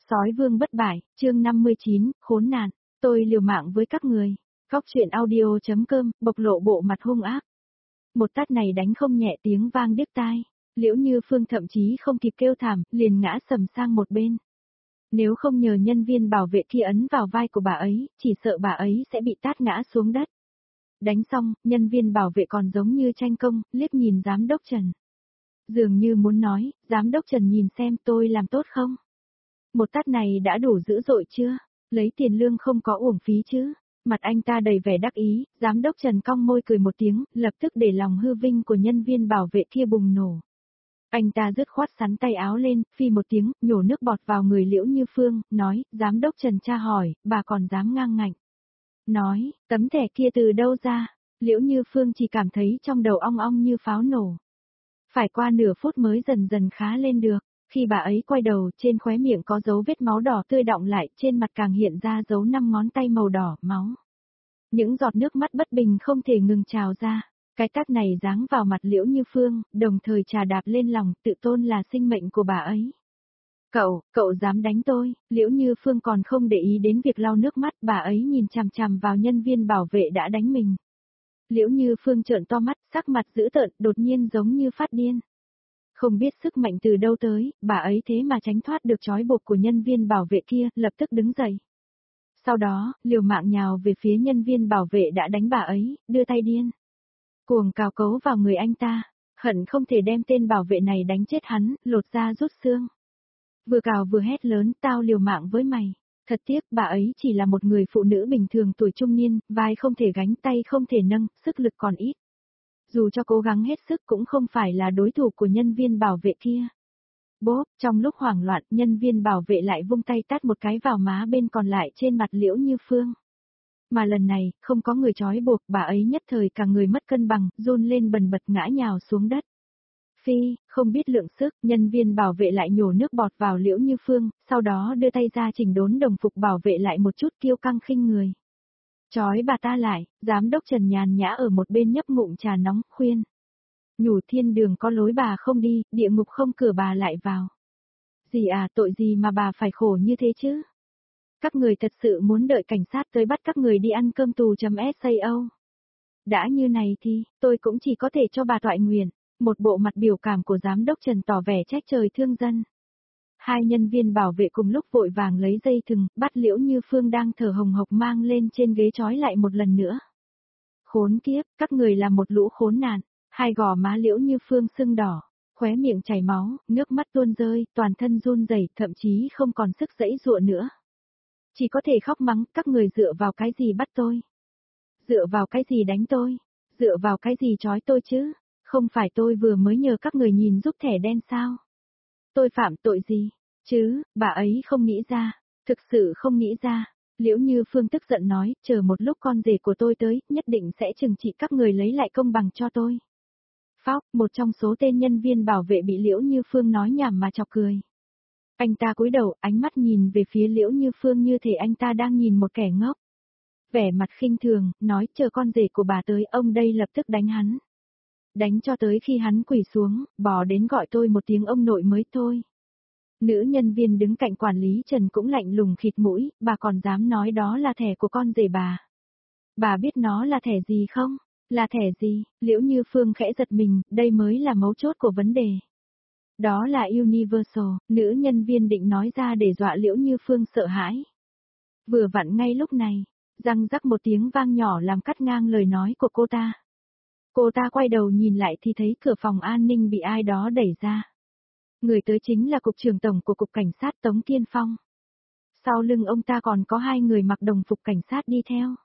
Sói vương bất bại, chương 59, khốn nạn, tôi liều mạng với các người. Góc truyện audio.com, bộc lộ bộ mặt hung ác. Một tát này đánh không nhẹ, tiếng vang điếc tai. Liễu Như Phương thậm chí không kịp kêu thảm, liền ngã sầm sang một bên. Nếu không nhờ nhân viên bảo vệ kia ấn vào vai của bà ấy, chỉ sợ bà ấy sẽ bị tát ngã xuống đất. Đánh xong, nhân viên bảo vệ còn giống như tranh công, liếc nhìn giám đốc Trần. Dường như muốn nói, giám đốc Trần nhìn xem tôi làm tốt không? Một tát này đã đủ dữ dội chưa? Lấy tiền lương không có uổng phí chứ? Mặt anh ta đầy vẻ đắc ý, giám đốc Trần cong môi cười một tiếng, lập tức để lòng hư vinh của nhân viên bảo vệ kia bùng nổ. Anh ta dứt khoát sắn tay áo lên, phi một tiếng, nhổ nước bọt vào người Liễu Như Phương, nói, giám đốc Trần tra hỏi, bà còn dám ngang ngạnh. Nói, tấm thẻ kia từ đâu ra? Liễu Như Phương chỉ cảm thấy trong đầu ong ong như pháo nổ. Phải qua nửa phút mới dần dần khá lên được. Khi bà ấy quay đầu, trên khóe miệng có dấu vết máu đỏ tươi đọng lại, trên mặt càng hiện ra dấu 5 ngón tay màu đỏ, máu. Những giọt nước mắt bất bình không thể ngừng trào ra. Cái tát này giáng vào mặt Liễu Như Phương, đồng thời trà đạp lên lòng, tự tôn là sinh mệnh của bà ấy. Cậu dám đánh tôi? Liễu Như Phương còn không để ý đến việc lau nước mắt, bà ấy nhìn chằm chằm vào nhân viên bảo vệ đã đánh mình. Liễu Như Phương trợn to mắt, sắc mặt dữ tợn, đột nhiên giống như phát điên. Không biết sức mạnh từ đâu tới, bà ấy thế mà tránh thoát được trói buộc của nhân viên bảo vệ kia, lập tức đứng dậy. Sau đó, liều mạng nhào về phía nhân viên bảo vệ đã đánh bà ấy, đưa tay điên. Cuồng cào cấu vào người anh ta, hận không thể đem tên bảo vệ này đánh chết hắn, lột da rút xương. Vừa cào vừa hét lớn, tao liều mạng với mày. Thật tiếc, bà ấy chỉ là một người phụ nữ bình thường tuổi trung niên, vai không thể gánh, tay không thể nâng, sức lực còn ít. Dù cho cố gắng hết sức cũng không phải là đối thủ của nhân viên bảo vệ kia. Bốp, trong lúc hoảng loạn, nhân viên bảo vệ lại vung tay tát một cái vào má bên còn lại trên mặt Liễu Như Phương. Mà lần này, không có người trói buộc, bà ấy nhất thời cả người mất cân bằng, run lên bần bật ngã nhào xuống đất. Phi, không biết lượng sức, nhân viên bảo vệ lại nhổ nước bọt vào Liễu Như Phương, sau đó đưa tay ra chỉnh đốn đồng phục bảo vệ lại một chút kiêu căng khinh người. Chói bà ta lại, giám đốc Trần nhàn nhã ở một bên nhấp ngụm trà nóng, khuyên. Nhủ thiên đường có lối bà không đi, địa ngục không cửa bà lại vào. Gì à, tội gì mà bà phải khổ như thế chứ? Các người thật sự muốn đợi cảnh sát tới bắt các người đi ăn cơm tù.sao? Đã như này thì, tôi cũng chỉ có thể cho bà toại nguyện. Một bộ mặt biểu cảm của giám đốc Trần tỏ vẻ trách trời thương dân. Hai nhân viên bảo vệ cùng lúc vội vàng lấy dây thừng, bắt Liễu Như Phương đang thở hồng hộc mang lên trên ghế trói lại một lần nữa. Khốn kiếp, các người là một lũ khốn nạn. Hai gò má Liễu Như Phương sưng đỏ, khóe miệng chảy máu, nước mắt tuôn rơi, toàn thân run rẩy, thậm chí không còn sức giãy giụa nữa. Chỉ có thể khóc mắng, các người dựa vào cái gì bắt tôi? Dựa vào cái gì đánh tôi? Dựa vào cái gì trói tôi chứ? Không phải tôi vừa mới nhờ các người nhìn giúp thẻ đen sao? Tôi phạm tội gì? Chứ, bà ấy không nghĩ ra, thực sự không nghĩ ra. Liễu Như Phương tức giận nói, chờ một lúc con rể của tôi tới, nhất định sẽ trừng trị các người lấy lại công bằng cho tôi. Phóc, một trong số tên nhân viên bảo vệ bị Liễu Như Phương nói nhảm mà chọc cười. Anh ta cúi đầu, ánh mắt nhìn về phía Liễu Như Phương như thể anh ta đang nhìn một kẻ ngốc. Vẻ mặt khinh thường, nói chờ con rể của bà tới, ông đây lập tức đánh hắn. Đánh cho tới khi hắn quỳ xuống, bò đến gọi tôi một tiếng ông nội mới thôi. Nữ nhân viên đứng cạnh quản lý Trần cũng lạnh lùng khịt mũi, bà còn dám nói đó là thẻ của con rể bà. Bà biết nó là thẻ gì không? Là thẻ gì? Liễu Như Phương khẽ giật mình, đây mới là mấu chốt của vấn đề. Đó là Universal, nữ nhân viên định nói ra để dọa Liễu Như Phương sợ hãi. Vừa vặn ngay lúc này, răng rắc một tiếng vang nhỏ làm cắt ngang lời nói của cô ta. Cô ta quay đầu nhìn lại thì thấy cửa phòng an ninh bị ai đó đẩy ra. Người tới chính là cục trưởng tổng của cục cảnh sát Tống Kiên Phong. Sau lưng ông ta còn có hai người mặc đồng phục cảnh sát đi theo.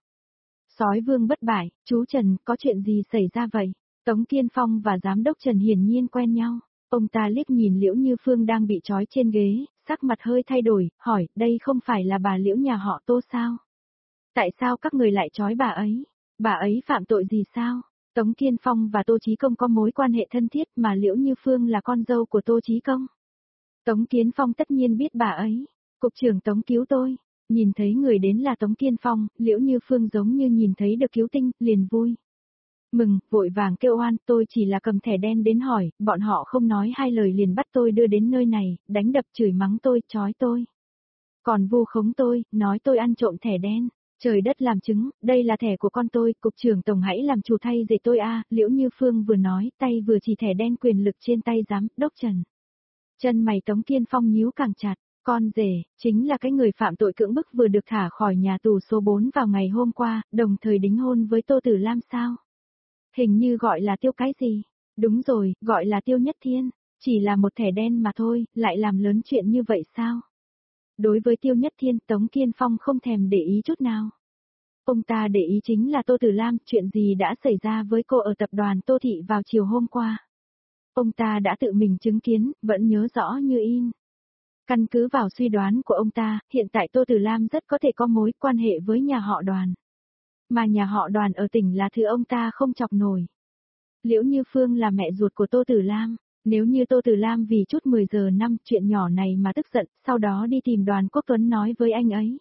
Sói vương bất bại, chú Trần, có chuyện gì xảy ra vậy? Tống Kiên Phong và giám đốc Trần hiển nhiên quen nhau. Ông ta liếc nhìn Liễu Như Phương đang bị trói trên ghế, sắc mặt hơi thay đổi, hỏi, đây không phải là bà Liễu nhà họ Tô sao? Tại sao các người lại trói bà ấy? Bà ấy phạm tội gì sao? Tống Kiên Phong và Tô Chí Công có mối quan hệ thân thiết mà Liễu Như Phương là con dâu của Tô Chí Công. Tống Kiên Phong tất nhiên biết bà ấy. Cục trưởng Tống cứu tôi. Nhìn thấy người đến là Tống Kiên Phong, Liễu Như Phương giống như nhìn thấy được cứu tinh, liền vui. Mừng, vội vàng kêu oan, tôi chỉ là cầm thẻ đen đến hỏi, bọn họ không nói hai lời liền bắt tôi đưa đến nơi này, đánh đập chửi mắng tôi, trói tôi. Còn vu khống tôi, nói tôi ăn trộm thẻ đen. Trời đất làm chứng, đây là thẻ của con tôi, cục trưởng tổng hãy làm chủ thay để tôi a. Liễu Như Phương vừa nói, tay vừa chỉ thẻ đen quyền lực trên tay giám đốc Trần. Chân mày Tống Kiên Phong nhíu càng chặt, con rể, chính là cái người phạm tội cưỡng bức vừa được thả khỏi nhà tù số 4 vào ngày hôm qua, đồng thời đính hôn với Tô Tử Lam sao? Hình như gọi là Tiêu cái gì? Đúng rồi, gọi là Tiêu Nhất Thiên, chỉ là một thẻ đen mà thôi, lại làm lớn chuyện như vậy sao? Đối với Tiêu Nhất Thiên, Tống Kiên Phong không thèm để ý chút nào. Ông ta để ý chính là Tô Tử Lam, chuyện gì đã xảy ra với cô ở tập đoàn Tô Thị vào chiều hôm qua. Ông ta đã tự mình chứng kiến, vẫn nhớ rõ như in. Căn cứ vào suy đoán của ông ta, hiện tại Tô Tử Lam rất có thể có mối quan hệ với nhà họ Đoàn. Mà nhà họ Đoàn ở tỉnh là thứ ông ta không chọc nổi. Liễu Như Phương là mẹ ruột của Tô Tử Lam, nếu như Tô Tử Lam vì chút 10 giờ năm chuyện nhỏ này mà tức giận, sau đó đi tìm Đoàn Quốc Tuấn nói với anh ấy.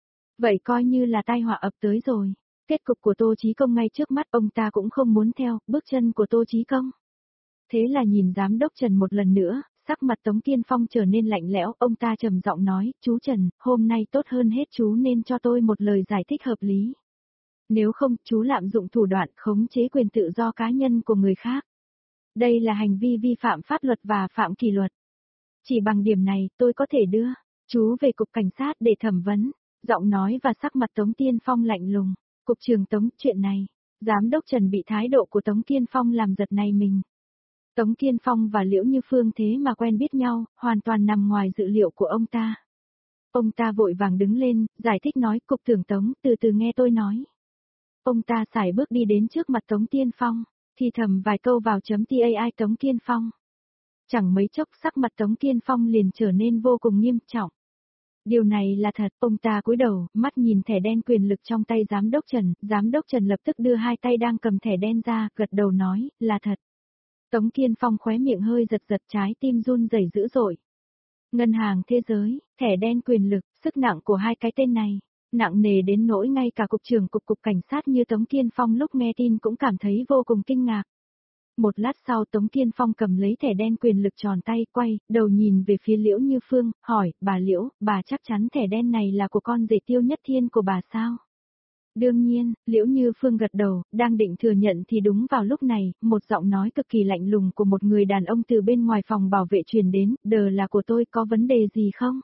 Vậy coi như là tai họa ập tới rồi. Kết cục của Tô Chí Công ngay trước mắt ông ta cũng không muốn theo, bước chân của Tô Chí Công. Thế là nhìn giám đốc Trần một lần nữa, sắc mặt Tống Kiên Phong trở nên lạnh lẽo, ông ta trầm giọng nói, chú Trần, hôm nay tốt hơn hết chú nên cho tôi một lời giải thích hợp lý. Nếu không, chú lạm dụng thủ đoạn khống chế quyền tự do cá nhân của người khác. Đây là hành vi vi phạm pháp luật và phạm kỷ luật. Chỉ bằng điểm này, tôi có thể đưa chú về cục cảnh sát để thẩm vấn. Giọng nói và sắc mặt Tống Kiên Phong lạnh lùng. Cục trưởng Tống, chuyện này, giám đốc Trần bị thái độ của Tống Kiên Phong làm giật này mình. Tống Kiên Phong và Liễu Như Phương thế mà quen biết nhau, hoàn toàn nằm ngoài dự liệu của ông ta. Ông ta vội vàng đứng lên, giải thích nói, cục trưởng Tống, từ từ nghe tôi nói. Ông ta sải bước đi đến trước mặt Tống Kiên Phong, thì thầm vài câu vào chấm TAI Tống Kiên Phong. Chẳng mấy chốc sắc mặt Tống Kiên Phong liền trở nên vô cùng nghiêm trọng. Điều này là thật, ông ta cúi đầu, mắt nhìn thẻ đen quyền lực trong tay giám đốc Trần lập tức đưa hai tay đang cầm thẻ đen ra, gật đầu nói, là thật. Tống Kiên Phong khóe miệng hơi giật giật, trái tim run rẩy dữ dội. Ngân hàng thế giới, thẻ đen quyền lực, sức nặng của hai cái tên này, nặng nề đến nỗi ngay cả cục trưởng cục cảnh sát như Tống Kiên Phong lúc nghe tin cũng cảm thấy vô cùng kinh ngạc. Một lát sau Tống Kiên Phong cầm lấy thẻ đen quyền lực tròn tay, quay, đầu nhìn về phía Liễu Như Phương, hỏi, bà Liễu, bà chắc chắn thẻ đen này là của con rể Tiêu Nhất Thiên của bà sao? Đương nhiên, Liễu Như Phương gật đầu, đang định thừa nhận thì đúng vào lúc này, một giọng nói cực kỳ lạnh lùng của một người đàn ông từ bên ngoài phòng bảo vệ truyền đến, đờ là của tôi, có vấn đề gì không?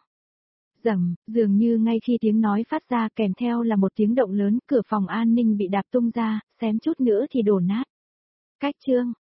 Rầm, dường như ngay khi tiếng nói phát ra kèm theo là một tiếng động lớn, cửa phòng an ninh bị đạp tung ra, xém chút nữa thì đổ nát. Cách chương